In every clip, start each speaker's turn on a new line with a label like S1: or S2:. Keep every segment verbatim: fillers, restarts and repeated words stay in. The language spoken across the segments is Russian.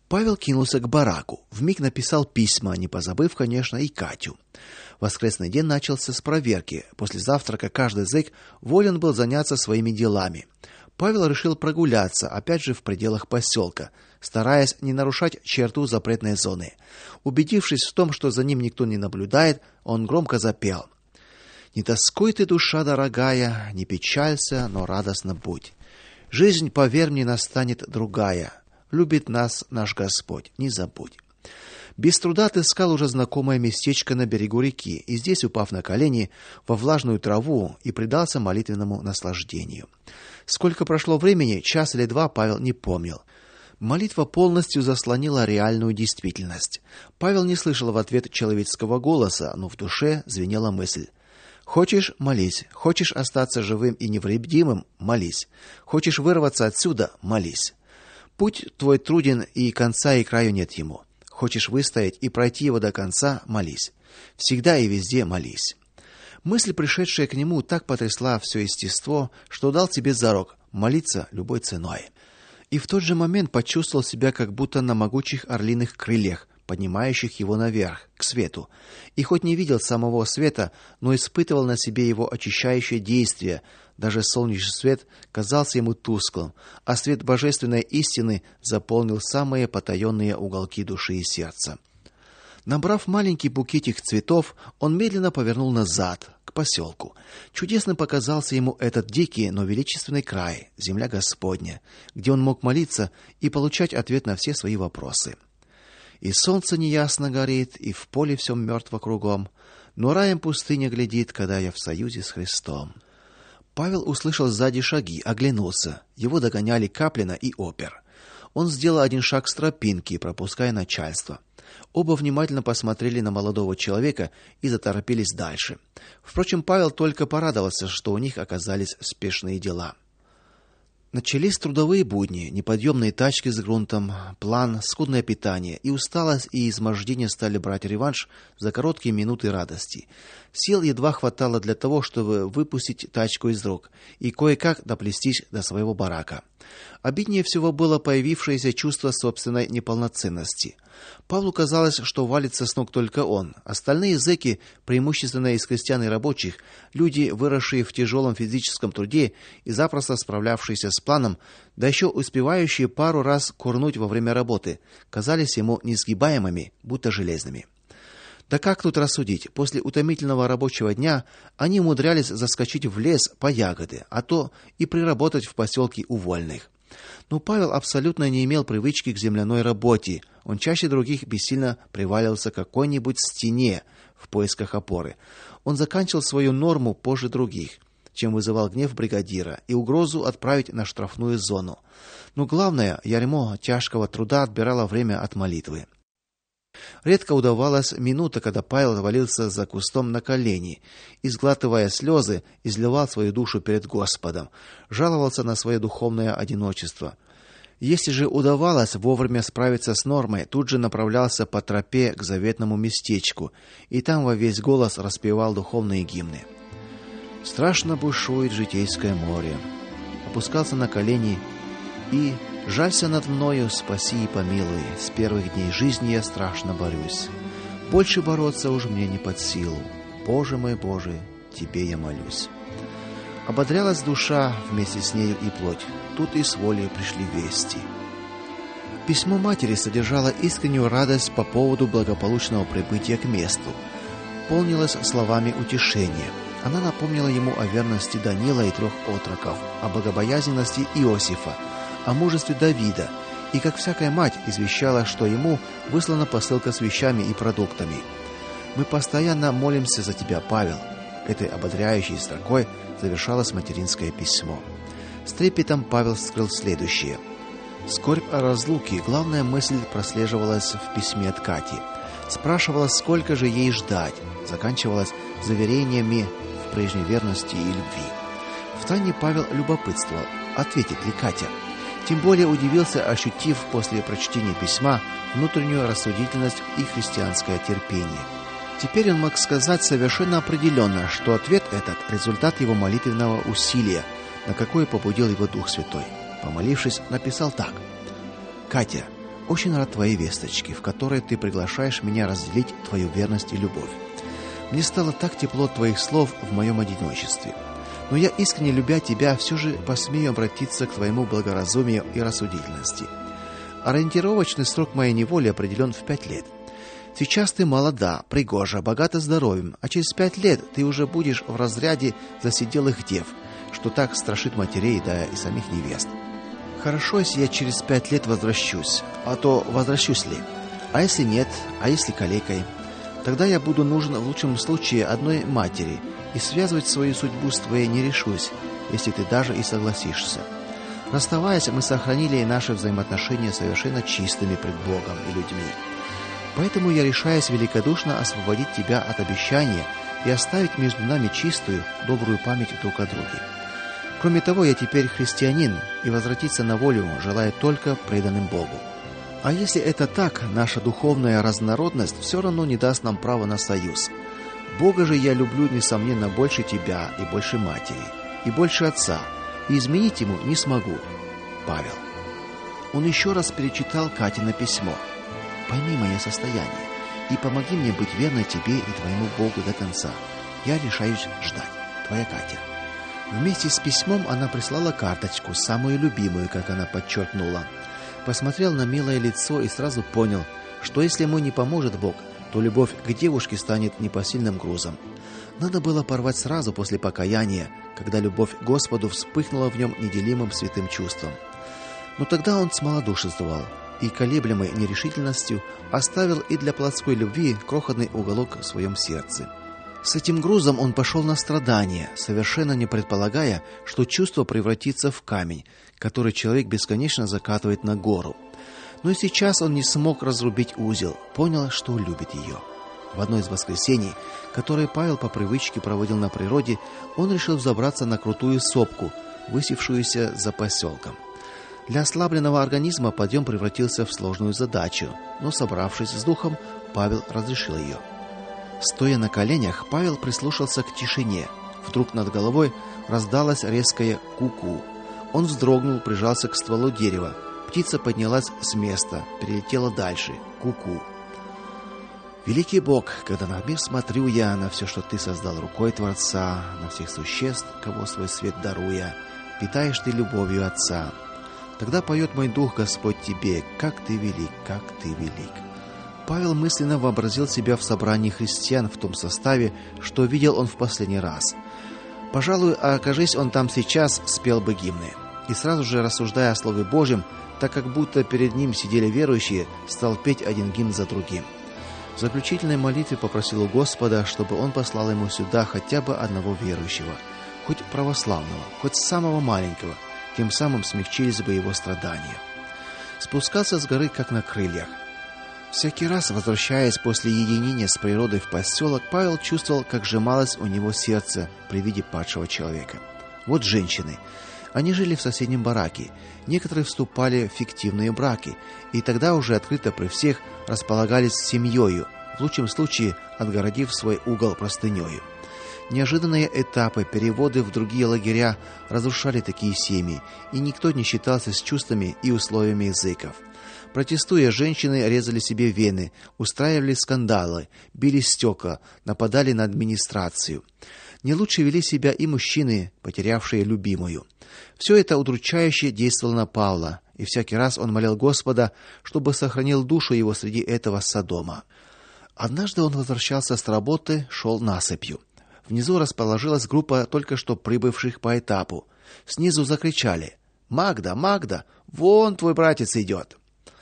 S1: Павел кинулся к бараку, вмиг написал письма, не позабыв, конечно, и Катю. Воскресный день начался с проверки. После завтрака каждый зэк волен был заняться своими делами. Павел решил прогуляться, опять же в пределах поселка, стараясь не нарушать черту запретной зоны. Убедившись в том, что за ним никто не наблюдает, он громко запел: «Не тоскуй ты, душа дорогая, не печалься, но радостно будь. Жизнь, поверь мне, настанет другая. Любит нас наш Господь, не забудь». Без труда отыскал уже знакомое местечко на берегу реки, и здесь, упав на колени во влажную траву, и предался молитвенному наслаждению. Сколько прошло времени, час или два, Павел не помнил. Молитва полностью заслонила реальную действительность. Павел не слышал в ответ человеческого голоса, но в душе звенела мысль: хочешь — молись, хочешь остаться живым и невредимым — молись, хочешь вырваться отсюда — молись. Путь твой труден, и конца и краю нет ему. Хочешь выстоять и пройти его до конца — молись. Всегда и везде молись. Мысль, пришедшая к нему, так потрясла все естество, что дал себе зарок молиться любой ценой. И в тот же момент почувствовал себя как будто на могучих орлиных крыльях, поднимающих его наверх, к свету. И хоть не видел самого света, но испытывал на себе его очищающее действие. Даже солнечный свет казался ему тусклым, а свет божественной истины заполнил самые потаенные уголки души и сердца. Набрав маленький букетик цветов, он медленно повернул назад, к поселку. Чудесным показался ему этот дикий, но величественный край, земля Господня, где он мог молиться и получать ответ на все свои вопросы. И солнце неясно горит, и в поле все мертво кругом, но раем пустыня глядит, когда я в союзе с Христом. Павел услышал сзади шаги, оглянулся. Его догоняли Каплина и опер. Он сделал один шаг с тропинки, пропуская начальство. Оба внимательно посмотрели на молодого человека и заторопились дальше. Впрочем, Павел только порадовался, что у них оказались спешные дела. Начались трудовые будни, неподъемные тачки с грунтом, план, скудное питание, и усталость и измождение стали брать реванш за короткие минуты радости. Сил едва хватало для того, чтобы выпустить тачку из рук и кое-как доплестись до своего барака. Обиднее всего было появившееся чувство собственной неполноценности. Павлу казалось, что валится с ног только он. Остальные зэки, преимущественно из крестьян и рабочих, люди, выросшие в тяжелом физическом труде и запросто справлявшиеся с планом, да еще успевающие пару раз курнуть во время работы, казались ему несгибаемыми, будто железными. Да как тут рассудить? После утомительного рабочего дня они умудрялись заскочить в лес по ягоды, а то и приработать в поселке у вольных. Но Павел абсолютно не имел привычки к земляной работе. Он чаще других бессильно приваливался к какой-нибудь стене в поисках опоры. Он заканчивал свою норму позже других, чем вызывал гнев бригадира и угрозу отправить на штрафную зону. Но главное, ярмо тяжкого труда отбирало время от молитвы. Редко удавалась минута, когда Павел валился за кустом на колени и, сглатывая слезы, изливал свою душу перед Господом, жаловался на свое духовное одиночество. Если же удавалось вовремя справиться с нормой, тут же направлялся по тропе к заветному местечку и там во весь голос распевал духовные гимны. Страшно бушует житейское море. Опускался на колени и: жалься над мною, спаси и помилуй. С первых дней жизни я страшно борюсь. Больше бороться уж мне не под силу. Боже мой, Боже, тебе я молюсь. Ободрялась душа, вместе с нею и плоть. Тут и с волей пришли вести. Письмо матери содержало искреннюю радость по поводу благополучного прибытия к месту. Полнилось словами утешения. Она напомнила ему о верности Данила и трех отроков, о богобоязненности Иосифа, о мужестве Давида, и, как всякая мать, извещала, что ему выслана посылка с вещами и продуктами. «Мы постоянно молимся за тебя, Павел». Этой ободряющей строкой завершалось материнское письмо. С трепетом Павел вскрыл следующее. Скорбь о разлуке, главная мысль прослеживалась в письме от Кати. Спрашивала, сколько же ей ждать, заканчивалась заверениями в прежней верности и любви. Втайне Павел любопытствовал, ответит ли Катя. Тем более удивился, ощутив после прочтения письма внутреннюю рассудительность и христианское терпение. Теперь он мог сказать совершенно определенно, что ответ этот – результат его молитвенного усилия, на какое побудил его Дух Святой. Помолившись, написал так: «Катя, очень рад твоей весточке, в которой ты приглашаешь меня разделить твою верность и любовь. Мне стало так тепло от твоих слов в моем одиночестве. Но я, искренне любя тебя, все же посмею обратиться к твоему благоразумию и рассудительности. Ориентировочный срок моей неволи определен в пять лет. Сейчас ты молода, пригожа, богата здоровьем, а через пять лет ты уже будешь в разряде засиделых дев, что так страшит матерей, да и самих невест. Хорошо, если я через пять лет возвращусь, а то возвращусь ли? А если нет, а если калекой? Тогда я буду нужен в лучшем случае одной матери, и связывать свою судьбу с твоей не решусь, если ты даже и согласишься. Расставаясь, мы сохранили наши взаимоотношения совершенно чистыми пред Богом и людьми. Поэтому я решаюсь великодушно освободить тебя от обещания и оставить между нами чистую, добрую память друг о друге. Кроме того, я теперь христианин, и возвратиться на волю желаю только преданным Богу. А если это так, наша духовная разнородность все равно не даст нам права на союз. Бога же я люблю, несомненно, больше тебя и больше матери, и больше отца, и изменить ему не смогу. Павел. Он еще раз перечитал Катино письмо. Пойми мое состояние и помоги мне быть верной тебе и твоему Богу до конца. Я решаюсь ждать. Твоя Катя. Вместе с письмом она прислала карточку, самую любимую, как она подчеркнула. Посмотрел на милое лицо и сразу понял, что если ему не поможет Бог, то любовь к девушке станет непосильным грузом. Надо было порвать сразу после покаяния, когда любовь к Господу вспыхнула в нем неделимым святым чувством. Но тогда он смолодушествовал и, колеблемый нерешительностью, оставил и для плотской любви крохотный уголок в своем сердце. С этим грузом он пошел на страдания, совершенно не предполагая, что чувство превратится в камень, который человек бесконечно закатывает на гору. Но и сейчас он не смог разрубить узел, понял, что любит ее. В одно из воскресений, которое Павел по привычке проводил на природе, он решил взобраться на крутую сопку, высевшуюся за поселком. Для ослабленного организма подъем превратился в сложную задачу, но, собравшись с духом, Павел разрешил ее. Стоя на коленях, Павел прислушался к тишине. Вдруг над головой раздалось резкое ку-ку. Он вздрогнул, прижался к стволу дерева. Птица поднялась с места, перелетела дальше. Ку-ку. Великий Бог, когда на мир смотрю я, на все, что ты создал рукой Творца, на всех существ, кого свой свет даруя, питаешь ты любовью Отца. Тогда поет мой дух, Господь, тебе, как ты велик, как ты велик. Павел мысленно вообразил себя в собрании христиан в том составе, что видел он в последний раз. Пожалуй, окажись он там сейчас, спел бы гимны. И сразу же, рассуждая о Слове Божьем, так как будто перед ним сидели верующие, стал петь один гимн за другим. В заключительной молитве попросил у Господа, чтобы он послал ему сюда хотя бы одного верующего, хоть православного, хоть самого маленького, тем самым смягчились бы его страдания. Спускался с горы как на крыльях. Всякий раз, возвращаясь после единения с природой в поселок, Павел чувствовал, как сжималось у него сердце при виде падшего человека. Вот женщины. Они жили в соседнем бараке. Некоторые вступали в фиктивные браки, и тогда уже открыто при всех располагались с семьёю, в лучшем случае отгородив свой угол простынёю. Неожиданные этапы, переводы в другие лагеря разрушали такие семьи, и никто не считался с чувствами и условиями языков. Протестуя, женщины резали себе вены, устраивали скандалы, били стекла, нападали на администрацию. Не лучше вели себя и мужчины, потерявшие любимую. Все это удручающе действовало на Павла, и всякий раз он молил Господа, чтобы сохранил душу его среди этого Содома. Однажды он возвращался с работы, шел насыпью. Внизу расположилась группа только что прибывших по этапу. Снизу закричали: "Магда, Магда, вон твой братец идет!"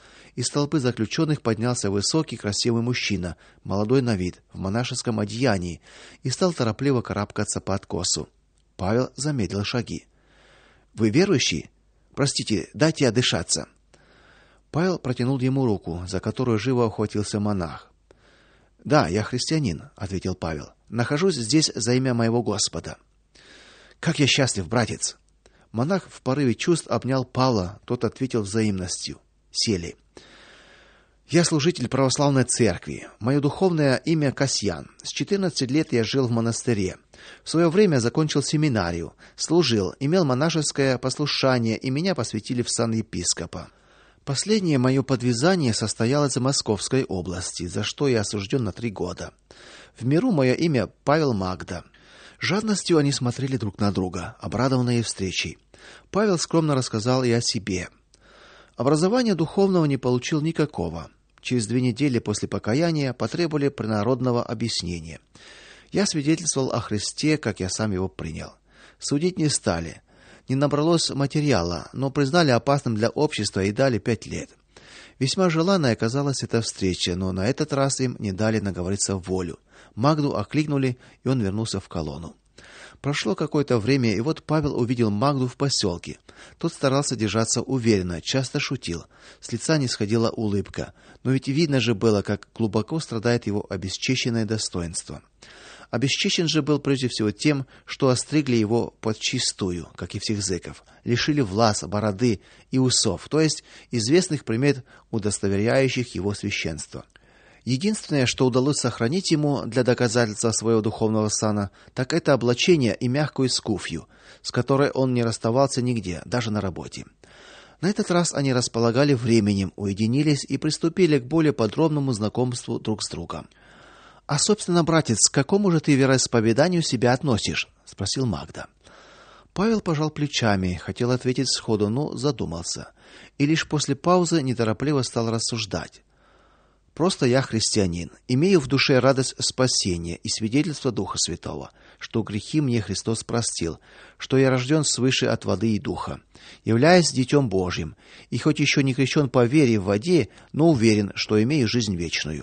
S1: Из толпы заключенных поднялся высокий, красивый мужчина, молодой на вид, в монашеском одеянии, и стал торопливо карабкаться по откосу. Павел замедлил шаги. "Вы верующий? Простите, дайте отдышаться". Павел протянул ему руку, за которую живо ухватился монах. "Да, я христианин", ответил Павел. "Нахожусь здесь за имя моего Господа". "Как я счастлив, братец". Монах в порыве чувств обнял Павла, тот ответил взаимностью. Сели. "Я служитель православной церкви. Мое духовное имя Касьян. С четырнадцати лет я жил в монастыре. В свое время закончил семинарию, служил, имел монашеское послушание, и меня посвятили в сан епископа. Последнее мое подвязание состоялось в Московской области, за что я осужден на три года. В миру мое имя Павел Магда. Жадностью они смотрели друг на друга, обрадованные встречей. Павел скромно рассказал и о себе. Образования духовного не получил никакого. Через две недели после покаяния потребовали принародного объяснения. Я свидетельствовал о Христе, как я сам его принял. Судить не стали. Не набралось материала, но признали опасным для общества и дали пять лет. Весьма желанной оказалась эта встреча, но на этот раз им не дали наговориться в волю. Магду окликнули, и он вернулся в колонну. Прошло какое-то время, и вот Павел увидел Магду в поселке. Тот старался держаться уверенно, часто шутил. С лица не сходила улыбка, но ведь видно же было, как глубоко страдает его обесчещенное достоинство. Обесчещен же был прежде всего тем, что остригли его подчистую, как и всех зэков, лишили влас, бороды и усов, то есть известных примет, удостоверяющих его священство. Единственное, что удалось сохранить ему для доказательства своего духовного сана, так это облачение и мягкую скуфью, с которой он не расставался нигде, даже на работе. На этот раз они располагали временем, уединились и приступили к более подробному знакомству друг с другом. А собственно, братец, к какому же ты вероисповеданию себя относишь, спросил Магда. Павел пожал плечами, хотел ответить сходу, но задумался, и лишь после паузы неторопливо стал рассуждать. Просто я христианин, имею в душе радость спасения и свидетельство Духа Святого, что грехи мне Христос простил, что я рожден свыше от воды и духа, являюсь детем Божьим, и хоть еще не крещен по вере в воде, но уверен, что имею жизнь вечную.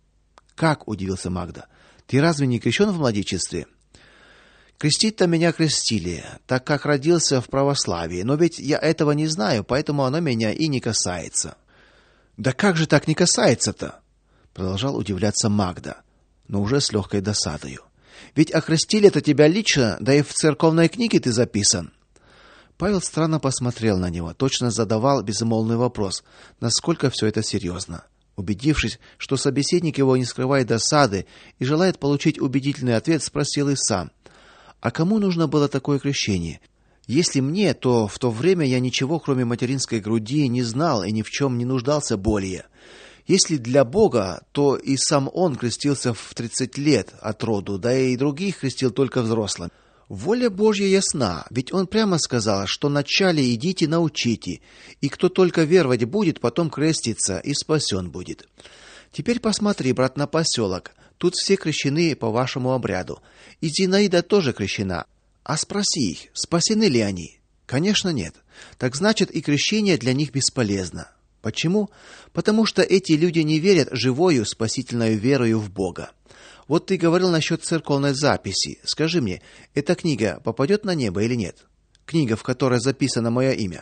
S1: Как, удивился Магда. Ты разве не крещен в младенчестве? Крестить-то меня крестили, так как родился в православии, но ведь я этого не знаю, поэтому оно меня и не касается. Да как же так не касается-то? Продолжал удивляться Магда, но уже с легкой досадою. Ведь окрестили-то тебя лично, да и в церковной книге ты записан. Павел странно посмотрел на него, точно задавал безмолвный вопрос, насколько все это серьезно. Убедившись, что собеседник его не скрывает досады и желает получить убедительный ответ, спросил и сам: "А кому нужно было такое крещение? Если мне, то в то время я ничего, кроме материнской груди, не знал и ни в чем не нуждался более. Если для Бога, то и сам он крестился в тридцать лет от роду, да и других крестил только взрослым. Воля Божья ясна, ведь он прямо сказал, что вначале идите научите, и кто только веровать будет, потом крестится и спасен будет. Теперь посмотри, брат, на поселок. Тут все крещены по вашему обряду. И Зинаида тоже крещена. А спроси их, спасены ли они? Конечно, нет. Так значит, и крещение для них бесполезно. Почему? Потому что эти люди не верят живою спасительной верою в Бога. Вот ты говорил насчет церковной записи. Скажи мне, эта книга попадет на небо или нет? Книга, в которой записано мое имя.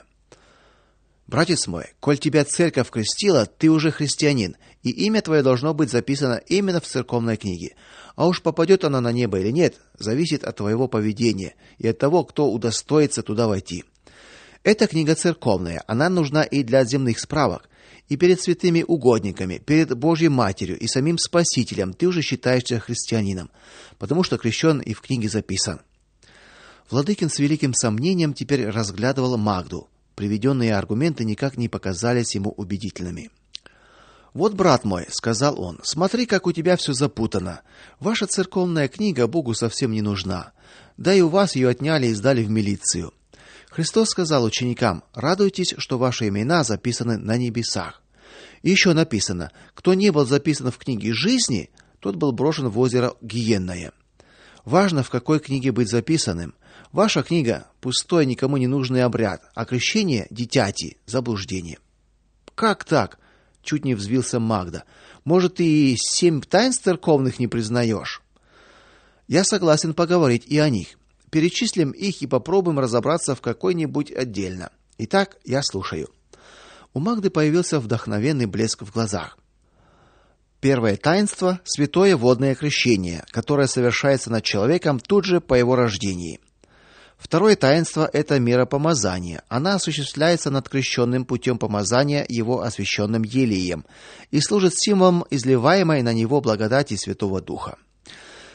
S1: Братец мой, коль тебя церковь крестила, ты уже христианин, и имя твое должно быть записано именно в церковной книге. А уж попадет она на небо или нет, зависит от твоего поведения и от того, кто удостоится туда войти. Эта книга церковная, она нужна и для земных справок. И перед святыми угодниками, перед Божьей Матерью и самим Спасителем ты уже считаешься христианином, потому что крещен и в книге записан. Владыкин с великим сомнением теперь разглядывал Магду. Приведенные аргументы никак не показались ему убедительными. Вот, брат мой, сказал он, смотри, как у тебя все запутано. Ваша церковная книга Богу совсем не нужна. Да и у вас ее отняли и сдали в милицию. Христос сказал ученикам: радуйтесь, что ваши имена записаны на небесах. И еще написано: кто не был записан в книге жизни, тот был брошен в озеро Гиенное. Важно, в какой книге быть записанным. Ваша книга пустой, никому не нужный обряд, а крещение дитяти заблуждение. Как так? Чуть не взвился Магда. Может, ты и семь таинств церковных не признаешь? Я согласен поговорить и о них. Перечислим их и попробуем разобраться в какой-нибудь отдельно. Итак, я слушаю. У Магды появился вдохновенный блеск в глазах. Первое таинство святое водное крещение, которое совершается над человеком тут же по его рождении. Второе таинство это миропомазание. Она осуществляется над крещенным путем помазания его освященным елеем и служит символом изливаемой на него благодати Святого Духа.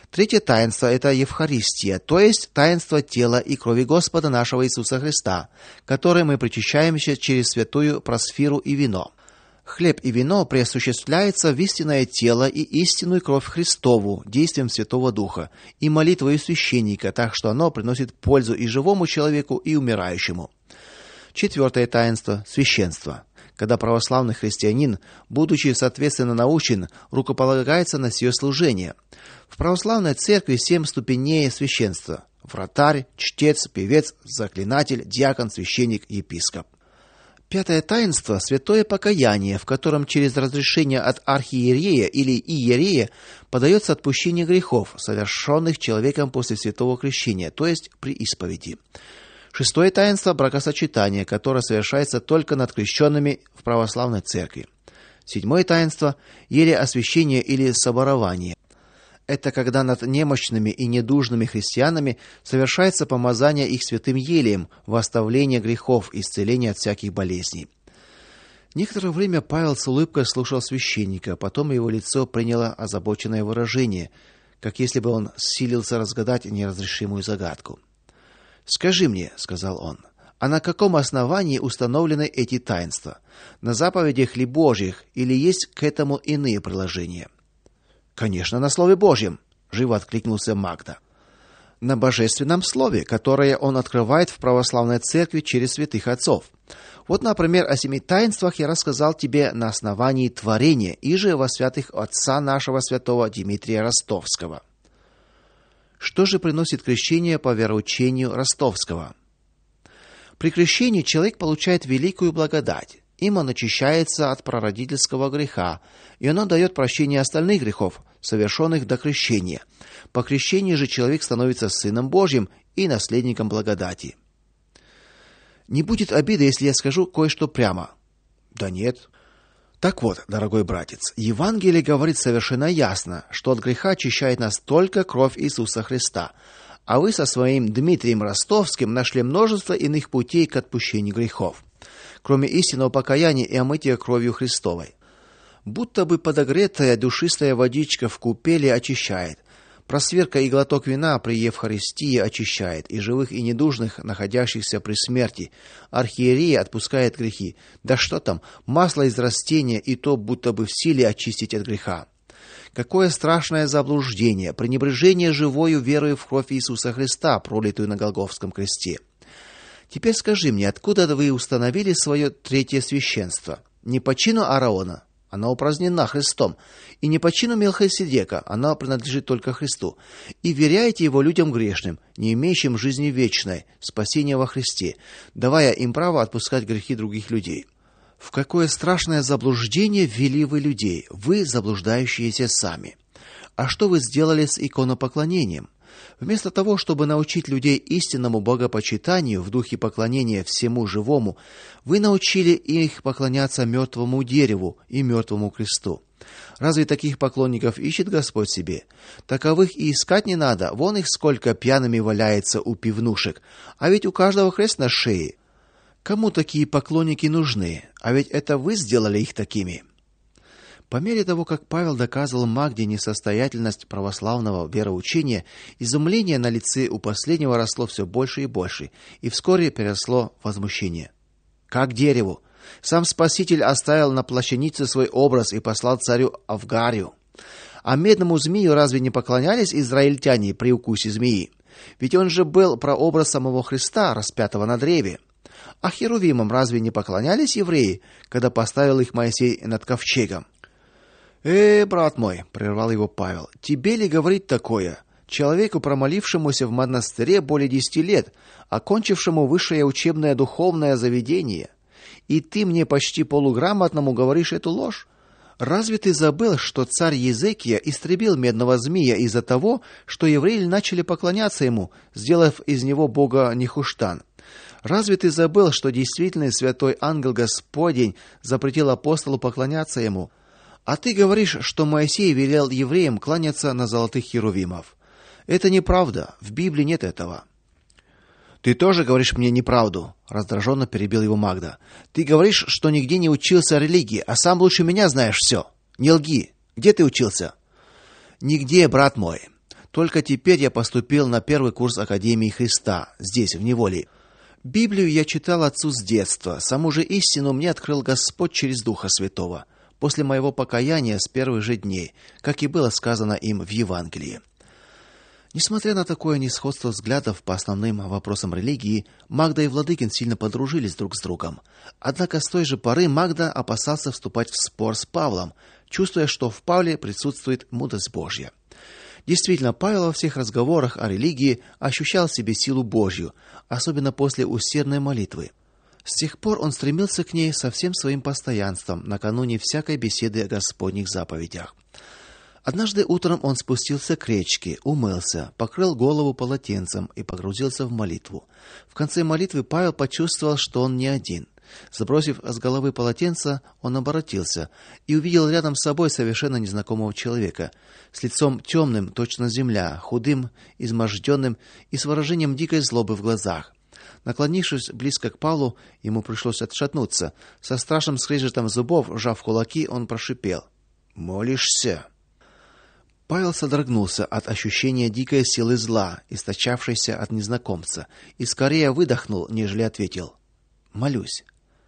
S1: Третье таинство – это Евхаристия, то есть таинство тела и крови Господа нашего Иисуса Христа, которое мы причащаемся через святую просфиру и вино. Хлеб и вино преосуществляется в истинное тело и истинную кровь Христову действием Святого Духа и молитвою священника, так что оно приносит пользу и живому человеку, и умирающему. Четвертое таинство – священство, когда православный христианин, будучи соответственно научен, рукополагается на сие служение. В православной церкви семь ступеней священства – вратарь, чтец, певец, заклинатель, диакон, священник, епископ. Пятое таинство – святое покаяние, в котором через разрешение от архиерея или иерея подается отпущение грехов, совершенных человеком после святого крещения, то есть при исповеди. Шестое таинство – бракосочетание, которое совершается только над крещенными в православной церкви. Седьмое таинство – елеосвящение или соборование. Это когда над немощными и недужными христианами совершается помазание их святым елеем во оставление грехов и исцеление от всяких болезней. Некоторое время Павел с улыбкой слушал священника, потом его лицо приняло озабоченное выражение, как если бы он силился разгадать неразрешимую загадку. «Скажи мне, — сказал он, — а на каком основании установлены эти таинства? На заповедях ли Божьих или есть к этому иные приложения?» «Конечно, на Слове Божьем!» — живо откликнулся Магда. «На божественном Слове, которое он открывает в православной церкви через святых отцов. Вот, например, о семи таинствах я рассказал тебе на основании творения, и же во святых отца нашего святого Дмитрия Ростовского». Что же приносит крещение по вероучению Ростовского? При крещении человек получает великую благодать. Им он очищается от прародительского греха, и оно дает прощение остальных грехов, совершенных до крещения. По крещении же человек становится сыном Божьим и наследником благодати. Не будет обиды, если я скажу кое-что прямо. Да нет. Так вот, дорогой братец, Евангелие говорит совершенно ясно, что от греха очищает нас только кровь Иисуса Христа, а вы со своим Дмитрием Ростовским нашли множество иных путей к отпущению грехов, кроме истинного покаяния и омытия кровью Христовой. Будто бы подогретая душистая водичка в купели очищает, просверка и глоток вина при Евхаристии очищает, и живых и недужных, находящихся при смерти, архиерея отпускает грехи. Да что там, масло из растения и то будто бы в силе очистить от греха. Какое страшное заблуждение, пренебрежение живою верою в кровь Иисуса Христа, пролитую на Голгофском кресте. Теперь скажи мне, откуда вы установили свое третье священство? Не по чину Аарона, оно упразднено Христом, и не по чину Мелхиседека, оно принадлежит только Христу, и веряете его людям грешным, не имеющим жизни вечной, спасения во Христе, давая им право отпускать грехи других людей. В какое страшное заблуждение ввели вы людей, вы, заблуждающиеся сами. А что вы сделали с иконопоклонением? Вместо того, чтобы научить людей истинному богопочитанию в духе поклонения всему живому, вы научили их поклоняться мертвому дереву и мертвому кресту. Разве таких поклонников ищет Господь себе? Таковых и искать не надо, вон их сколько пьяными валяется у пивнушек, а ведь у каждого крест на шее. Кому такие поклонники нужны? А ведь это вы сделали их такими. По мере того, как Павел доказывал Магде несостоятельность православного вероучения, изумление на лице у последнего росло все больше и больше, и вскоре переросло в возмущение. Как дереву? Сам Спаситель оставил на плащанице свой образ и послал царю Авгарию. А медному змею разве не поклонялись израильтяне при укусе змеи? Ведь он же был прообраз самого Христа, распятого на древе. А херувимам разве не поклонялись евреи, когда поставил их Моисей над ковчегом? «Э, брат мой», — прервал его Павел, — «тебе ли говорить такое? Человеку, промолившемуся в монастыре более десяти лет, окончившему высшее учебное духовное заведение, и ты мне почти полуграмотному говоришь эту ложь? Разве ты забыл, что царь Езекия истребил медного змея из-за того, что евреи начали поклоняться ему, сделав из него бога Нехуштан? Разве ты забыл, что действительный святой ангел Господень запретил апостолу поклоняться ему? А ты говоришь, что Моисей велел евреям кланяться на золотых херувимов. Это неправда, в Библии нет этого». «Ты тоже говоришь мне неправду», — раздраженно перебил его Магда. «Ты говоришь, что нигде не учился религии, а сам лучше меня знаешь все. Не лги. Где ты учился?» «Нигде, брат мой. Только теперь я поступил на первый курс Академии Христа, здесь, в неволе. Библию я читал отцу с детства, саму же истину мне открыл Господь через Духа Святого, после моего покаяния с первых же дней, как и было сказано им в Евангелии. Несмотря на такое несходство взглядов по основным вопросам религии, Магда и Владыкин сильно подружились друг с другом. Однако с той же поры Магда опасался вступать в спор с Павлом, чувствуя, что в Павле присутствует мудрость Божья. Действительно, Павел во всех разговорах о религии ощущал в себе силу Божью, особенно после усердной молитвы. С тех пор он стремился к ней со всем своим постоянством накануне всякой беседы о Господних заповедях. Однажды утром он спустился к речке, умылся, покрыл голову полотенцем и погрузился в молитву. В конце молитвы Павел почувствовал, что он не один. Сбросив с головы полотенце, он оборотился и увидел рядом с собой совершенно незнакомого человека, с лицом темным, точно земля, худым, изможденным и с выражением дикой злобы в глазах. Наклонившись близко к Павлу, ему пришлось отшатнуться. Со страшным скрежетом зубов, сжав кулаки, он прошипел: "Молишься?" Павел содрогнулся от ощущения дикой силы зла, источавшейся от незнакомца, и скорее выдохнул, нежели ответил: "Молюсь".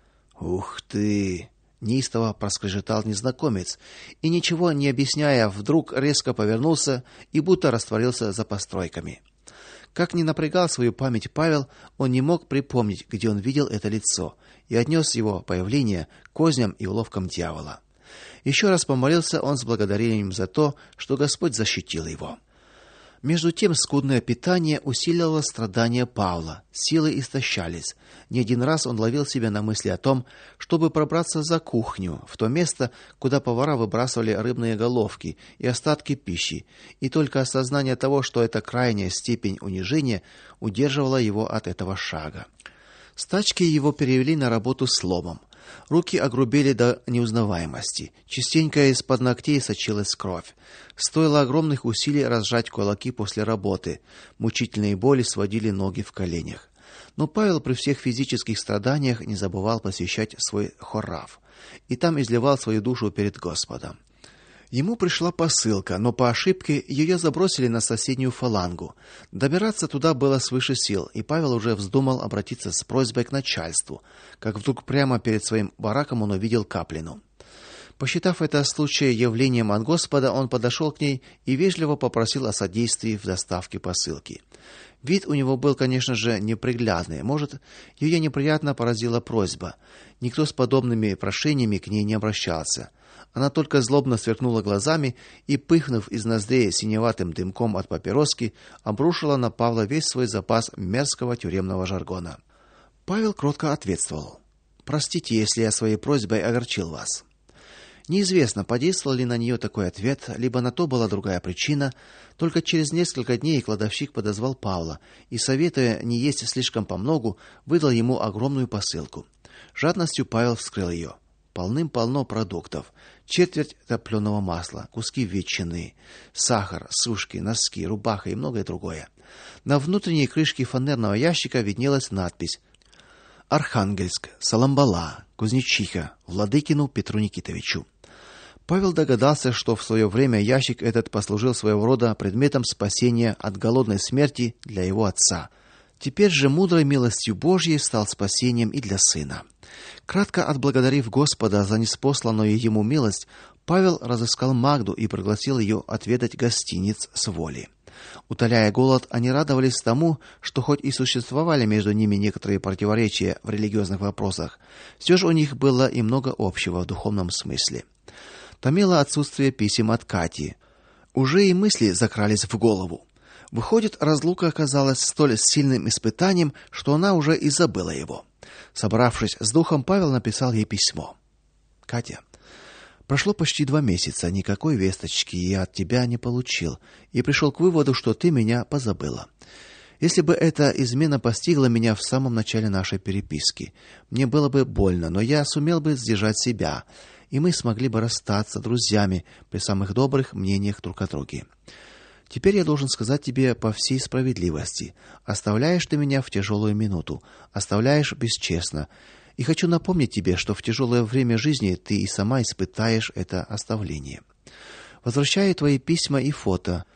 S1: "Ух ты!" неистово проскрежетал незнакомец, и, ничего не объясняя, вдруг резко повернулся и будто растворился за постройками. Как ни напрягал свою память Павел, он не мог припомнить, где он видел это лицо, и отнес его появление к козням и уловкам дьявола. Еще раз помолился он с благодарением за то, что Господь защитил его. Между тем скудное питание усиливало страдания Павла, силы истощались. Не один раз он ловил себя на мысли о том, чтобы пробраться за кухню, в то место, куда повара выбрасывали рыбные головки и остатки пищи, и только осознание того, что это крайняя степень унижения, удерживало его от этого шага. С тачки его перевели на работу с ломом. Руки огрубели до неузнаваемости. Частенько из-под ногтей сочилась кровь. Стоило огромных усилий разжать кулаки после работы. Мучительные боли сводили ноги в коленях. Но Павел при всех физических страданиях не забывал посещать свой хорав, и там изливал свою душу перед Господом. Ему пришла посылка, но по ошибке ее забросили на соседнюю фалангу. Добираться туда было свыше сил, и Павел уже вздумал обратиться с просьбой к начальству, как вдруг прямо перед своим бараком он увидел Каплину. Посчитав это случай явлением от Господа, он подошел к ней и вежливо попросил о содействии в доставке посылки. Вид у него был, конечно же, неприглядный. Может, ее неприятно поразила просьба. Никто с подобными прошениями к ней не обращался. Она только злобно сверкнула глазами и, пыхнув из ноздрей синеватым дымком от папироски, обрушила на Павла весь свой запас мерзкого тюремного жаргона. Павел кротко ответствовал: "Простите, если я своей просьбой огорчил вас". Неизвестно, подействовал ли на нее такой ответ, либо на то была другая причина. Только через несколько дней кладовщик подозвал Павла и, советуя не есть слишком помногу, выдал ему огромную посылку. Жадностью Павел вскрыл ее. Полным-полно продуктов: четверть топленого масла, куски ветчины, сахар, сушки, носки, рубаха и многое другое. На внутренней крышке фанерного ящика виднелась надпись: "Архангельск, Саламбала, Кузнечиха, Владыкину Петру Никитовичу". Павел догадался, что в свое время ящик этот послужил своего рода предметом спасения от голодной смерти для его отца. Теперь же мудрой милостью Божьей стал спасением и для сына. Кратко отблагодарив Господа за ниспосланную ему милость, Павел разыскал Магду и пригласил ее отведать гостиниц с воли. Утоляя голод, они радовались тому, что хоть и существовали между ними некоторые противоречия в религиозных вопросах, все же у них было и много общего в духовном смысле. Томило отсутствие писем от Кати. Уже и мысли закрались в голову. Выходит, разлука оказалась столь сильным испытанием, что она уже и забыла его. Собравшись с духом, Павел написал ей письмо: "Катя, прошло почти два месяца, никакой весточки я от тебя не получил, и пришел к выводу, что ты меня позабыла. Если бы эта измена постигла меня в самом начале нашей переписки, мне было бы больно, но я сумел бы сдержать себя, и мы смогли бы расстаться друзьями при самых добрых мнениях друг о друге. Теперь я должен сказать тебе по всей справедливости: оставляешь ты меня в тяжелую минуту, оставляешь бесчестно. И хочу напомнить тебе, что в тяжелое время жизни ты и сама испытаешь это оставление. Возвращаю твои письма и фото.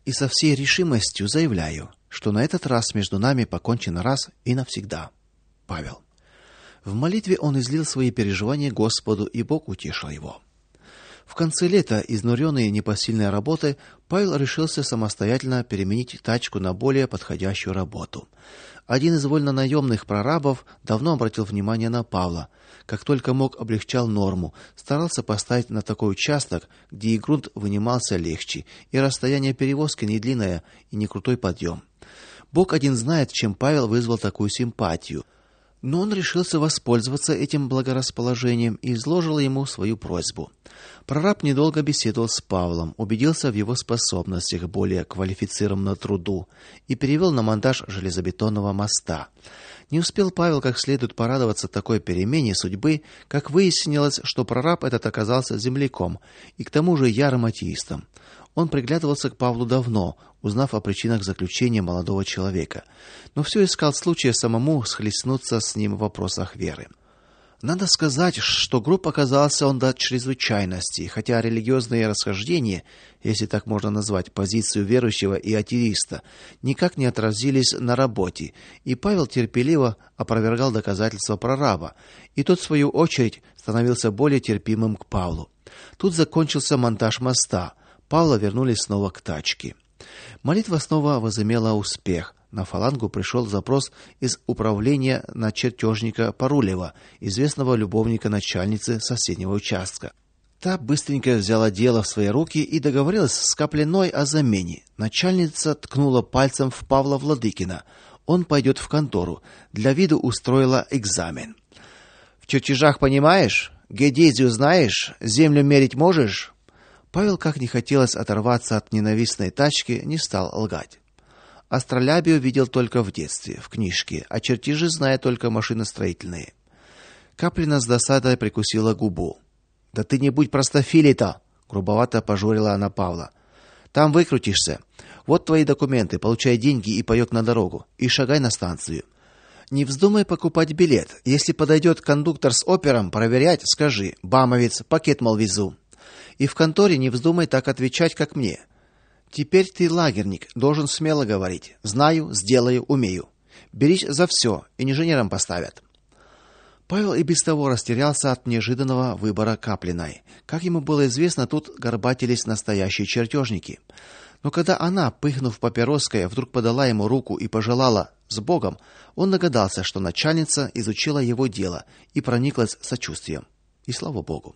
S1: И со всей решимостью заявляю, что на этот раз между нами покончено раз и навсегда. Павел. В молитве он излил свои переживания Господу, и Бог утешил его. В конце лета, изнуренный непосильной работой, Павел решился самостоятельно переменить тачку на более подходящую работу. Один из вольнонаемных прорабов давно обратил внимание на Павла. Как только мог, облегчал норму, старался поставить на такой участок, где и грунт вынимался легче, и расстояние перевозки не длинное и не крутой подъем. Бог один знает, чем Павел вызвал такую симпатию. Но он решился воспользоваться этим благорасположением и изложил ему свою просьбу. Прораб недолго беседовал с Павлом, убедился в его способностях более квалифицированному труду и перевел на монтаж железобетонного моста. Не успел Павел как следует порадоваться такой перемене судьбы, как выяснилось, что прораб этот оказался земляком и к тому же ярым атеистом. Он приглядывался к Павлу давно, узнав о причинах заключения молодого человека, но все искал случая самому схлестнуться с ним в вопросах веры. Надо сказать, что груб оказался он до чрезвычайности, хотя религиозные расхождения, если так можно назвать позицию верующего и атеиста, никак не отразились на работе, и Павел терпеливо опровергал доказательства прораба, и тот в свою очередь становился более терпимым к Павлу. Тут закончился монтаж моста. Павла вернули снова к тачке. Молитва снова возымела успех. На фалангу пришел запрос из управления на чертежника Парулева, известного любовника начальницы соседнего участка. Та быстренько взяла дело в свои руки и договорилась с Каплиной о замене. Начальница ткнула пальцем в Павла Владыкина. Он пойдет в контору. Для виду устроила экзамен. В чертежах понимаешь? Геодезию знаешь? Землю мерить можешь? Павел, как не хотелось оторваться от ненавистной тачки, не стал лгать. Астролябию видел только в детстве, в книжке, а чертежи знает только машиностроительные. Каплина с досадой прикусила губу. Да ты не будь простофилей-то, грубовато пожурила она Павла. Там выкрутишься. Вот твои документы, получай деньги и паёк на дорогу и шагай на станцию. Не вздумай покупать билет. Если подойдет кондуктор с опером проверять, скажи: "Бамовец, пакет мол везу". И в конторе не вздумай так отвечать, как мне. Теперь ты лагерник, должен смело говорить: "Знаю, сделаю, умею". Берись за все, инженером поставят. Павел и без того растерялся от неожиданного выбора Каплиной. Как ему было известно, тут горбатились настоящие чертежники. Но когда она, пыхнув папироской, вдруг подала ему руку и пожелала: "С Богом", он догадался, что начальница изучила его дело и прониклась сочувствием. И слава Богу.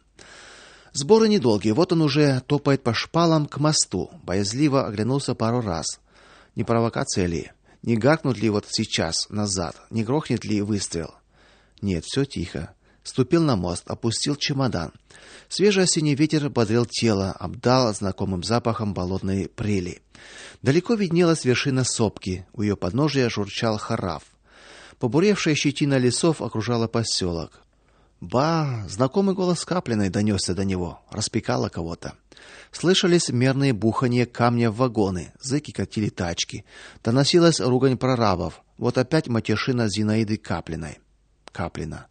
S1: Сборы недолгие. Вот он уже топает по шпалам к мосту. Боязливо оглянулся пару раз. Не провокация ли? Не гаркнут ли вот сейчас назад? Не грохнет ли выстрел? Нет, все тихо. Ступил на мост, опустил чемодан. Свежий осенний ветер бодрил тело, обдал знакомым запахом болотной прели. Далеко виднелась вершина сопки, у ее подножия журчал хараф. Побуревшая щетина лесов окружала поселок. Ба, знакомый голос Каплиной донесся до него, распекало кого-то. Слышались мерные бухания камня в вагоны, зэки катили тачки. Доносилась ругань прорабов. Вот опять матершина Зинаиды Каплиной. Каплина.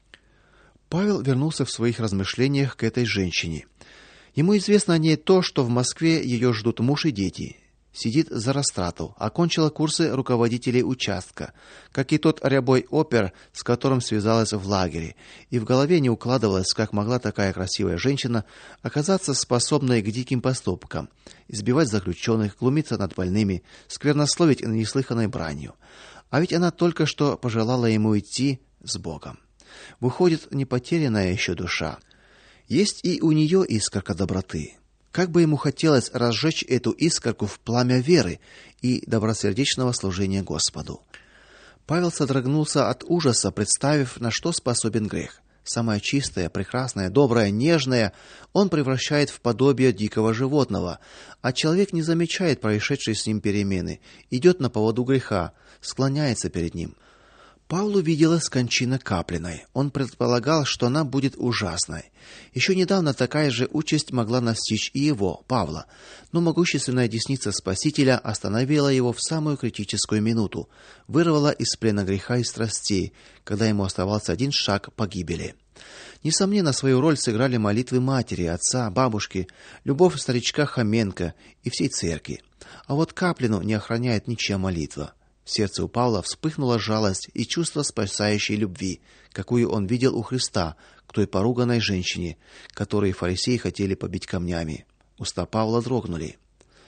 S1: Павел вернулся в своих размышлениях к этой женщине. Ему известно о ней то, что в Москве ее ждут муж и дети. Сидит за растрату, окончила курсы руководителей участка, как и тот рябой опер, с которым связалась в лагере, и в голове не укладывалось, как могла такая красивая женщина оказаться способной к диким поступкам: избивать заключенных, глумиться над больными, сквернословить неслыханной бранью. А ведь она только что пожелала ему идти с Богом. Выходит, не потерянная еще душа. Есть и у нее искорка доброты. Как бы ему хотелось разжечь эту искорку в пламя веры и добросердечного служения Господу. Павел содрогнулся от ужаса, представив, на что способен грех. Самое чистое, прекрасное, доброе, нежное он превращает в подобие дикого животного, а человек не замечает происшедшей с ним перемены, идет на поводу греха, склоняется перед ним. Павлу виделась кончина Каплиной. Он предполагал, что она будет ужасной. Еще недавно такая же участь могла настичь и его, Павла, но могущественная десница Спасителя остановила его в самую критическую минуту, вырвала из плена греха и страстей, когда ему оставался один шаг к погибели. Несомненно, свою роль сыграли молитвы матери, отца, бабушки, любовь старичка Хоменко и всей церкви. А вот Каплину не охраняет ничья молитва. В сердце у Павла вспыхнула жалость и чувство спасающей любви, какую он видел у Христа к той поруганной женщине, которую фарисеи хотели побить камнями. Уста Павла дрогнули.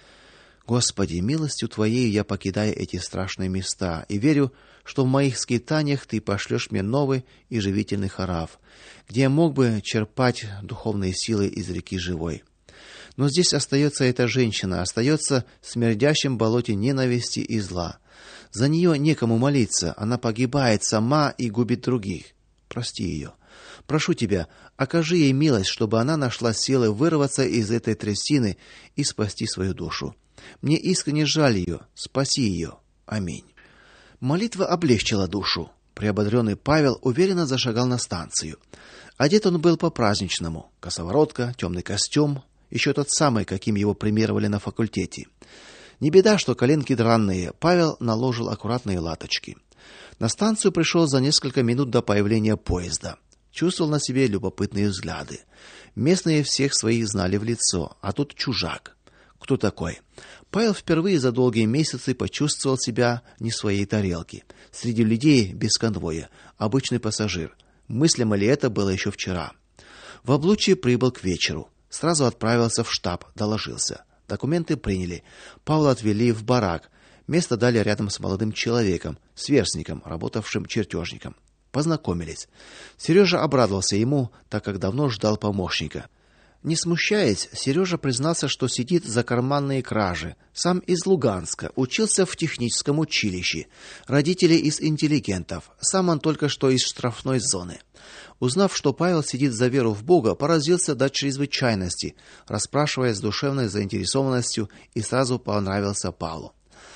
S1: Господи, милостью твоей я покидаю эти страшные места и верю, что в моих скитаниях ты пошлешь мне новый и живительный Харав, где я мог бы черпать духовные силы из реки живой. Но здесь остается эта женщина, остается в смердящем болоте ненависти и зла. За нее некому молиться, она погибает сама и губит других. Прости ее. Прошу тебя, окажи ей милость, чтобы она нашла силы вырваться из этой трясины и спасти свою душу. Мне искренне жаль ее, спаси ее. Аминь. Молитва облегчила душу. Приободренный Павел уверенно зашагал на станцию. Одет он был по-праздничному: косоворотка, темный костюм, еще тот самый, каким его премировали на факультете. Не беда, что коленки дранные. Павел наложил аккуратные латочки. На станцию пришел за несколько минут до появления поезда. Чувствовал на себе любопытные взгляды. Местные всех своих знали в лицо, а тут чужак. Кто такой? Павел впервые за долгие месяцы почувствовал себя не в своей тарелке. Среди людей без конвоя, обычный пассажир. Мыслимо ли это было еще вчера? В облучье прибыл к вечеру. Сразу отправился в штаб, доложился. Документы приняли. Павла отвели в барак. Место дали рядом с молодым человеком, сверстником, работавшим чертежником. Познакомились. Сережа обрадовался ему, так как давно ждал помощника. Не смущаясь, Сережа признался, что сидит за карманные кражи. Сам из Луганска, учился в техническом училище. Родители из интеллигентов. Сам он только что из штрафной зоны. Узнав, что Павел сидит за веру в Бога, поразился до чрезвычайности, расспрашивая с душевной заинтересованностью, и сразу понравился Павлу.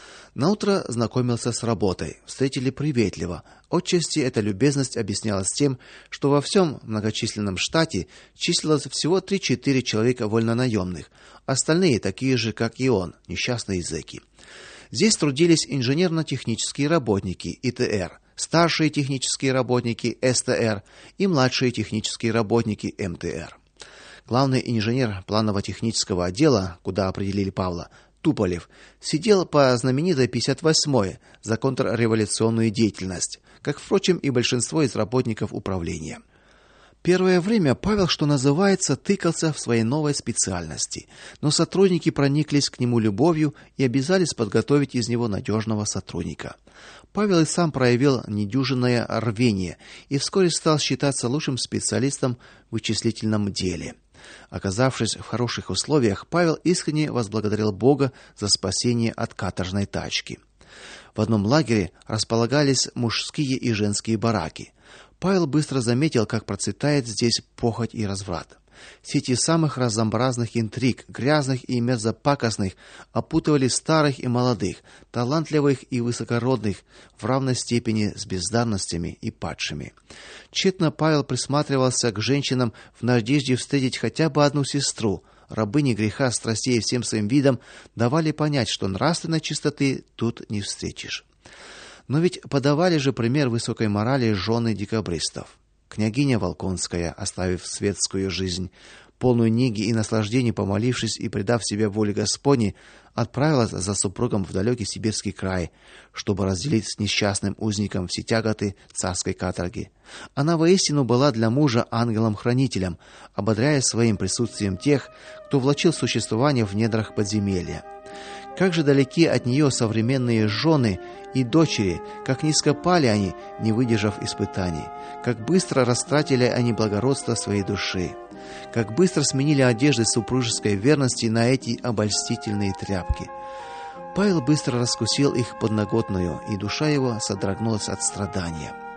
S1: Наутро знакомился с работой. Встретили приветливо. Отчасти эта любезность объяснялась тем, что во всем многочисленном штате числилось всего три-четыре человека вольнонаемных, остальные такие же, как и он, несчастные зэки. Здесь трудились инженерно-технические работники И Т Р, старшие технические работники С Т Р и младшие технические работники М Т Р. Главный инженер планово-технического отдела, куда определили Павла, Туполев, сидел по знаменитой пятьдесят восьмой за контрреволюционную деятельность, как, впрочем, и большинство из работников управления. Первое время Павел, что называется, тыкался в своей новой специальности, но сотрудники прониклись к нему любовью и обязались подготовить из него надежного сотрудника. Павел и сам проявил недюжинное рвение и вскоре стал считаться лучшим специалистом в вычислительном деле. Оказавшись в хороших условиях, Павел искренне возблагодарил Бога за спасение от каторжной тачки. В одном лагере располагались мужские и женские бараки. Павел быстро заметил, как процветает здесь похоть и разврат. Сети самых разнообразных интриг, грязных и мерзопакостных, опутывали старых и молодых, талантливых и высокородных в равной степени с бездарностями и падшими. Тщетно Павел присматривался к женщинам в надежде встретить хотя бы одну сестру. Рабыни греха, страстей всем своим видом давали понять, что нравственной чистоты тут не встретишь. Но ведь подавали же пример высокой морали жены декабристов. Княгиня Волконская, оставив светскую жизнь, полную неги и наслаждений, помолившись и предав себя воле Господней, отправилась за супругом в далекий сибирский край, чтобы разделить с несчастным узником все тяготы царской каторги. Она воистину была для мужа ангелом-хранителем, ободряя своим присутствием тех, кто влачил существование в недрах подземелья. Как же далеки от нее современные жены и дочери, как низко пали они, не выдержав испытаний, как быстро растратили они благородство своей души, как быстро сменили одежды супружеской верности на эти обольстительные тряпки. Павел быстро раскусил их подноготную, и душа его содрогнулась от страдания.